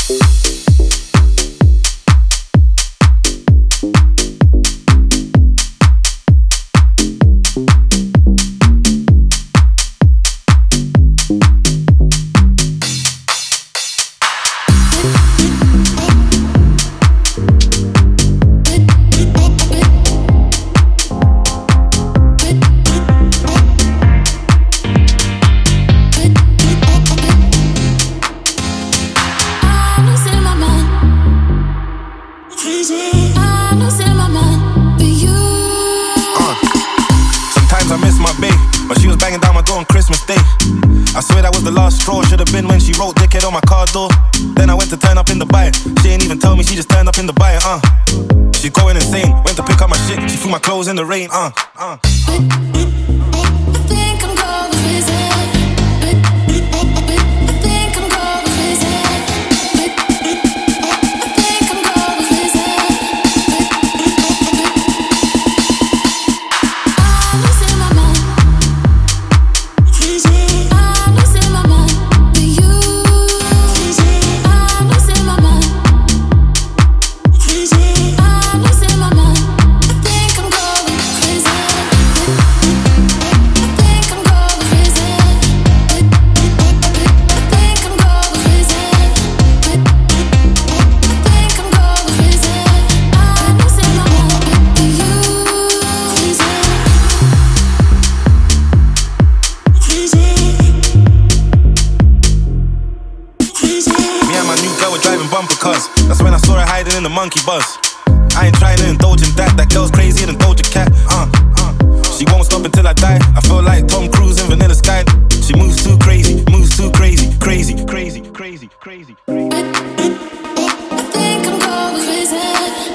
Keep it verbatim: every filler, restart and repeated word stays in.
I swear that was the last straw. Should've been when she wrote dickhead on my car door. Then I went to turn up in the bite. She ain't even tell me, she just turned up in the bite, uh She going insane, went to pick up my shit. She threw my clothes in the rain, uh, uh I think I'm going crazy. I think I'm going crazy. I think I'm going crazy. I'm losing my mind. I'm losing my mind for you. I'm losing my mind. I'm losing my mind. I think I'm going crazy. I think I'm going crazy. I think I'm going crazy. I think I'm going crazy. I'm losing my mind for you. Me and my new girl were driving bumper cars. That's when I saw her hiding in the monkey bus. I ain't trying to indulge in that. That girl's crazier than Doja Cat. Uh, uh. She won't stop until I die. I feel like Tom Cruise in Vanilla Sky. She moves too crazy, moves too crazy, crazy, crazy, crazy, crazy. I think I'm going crazy.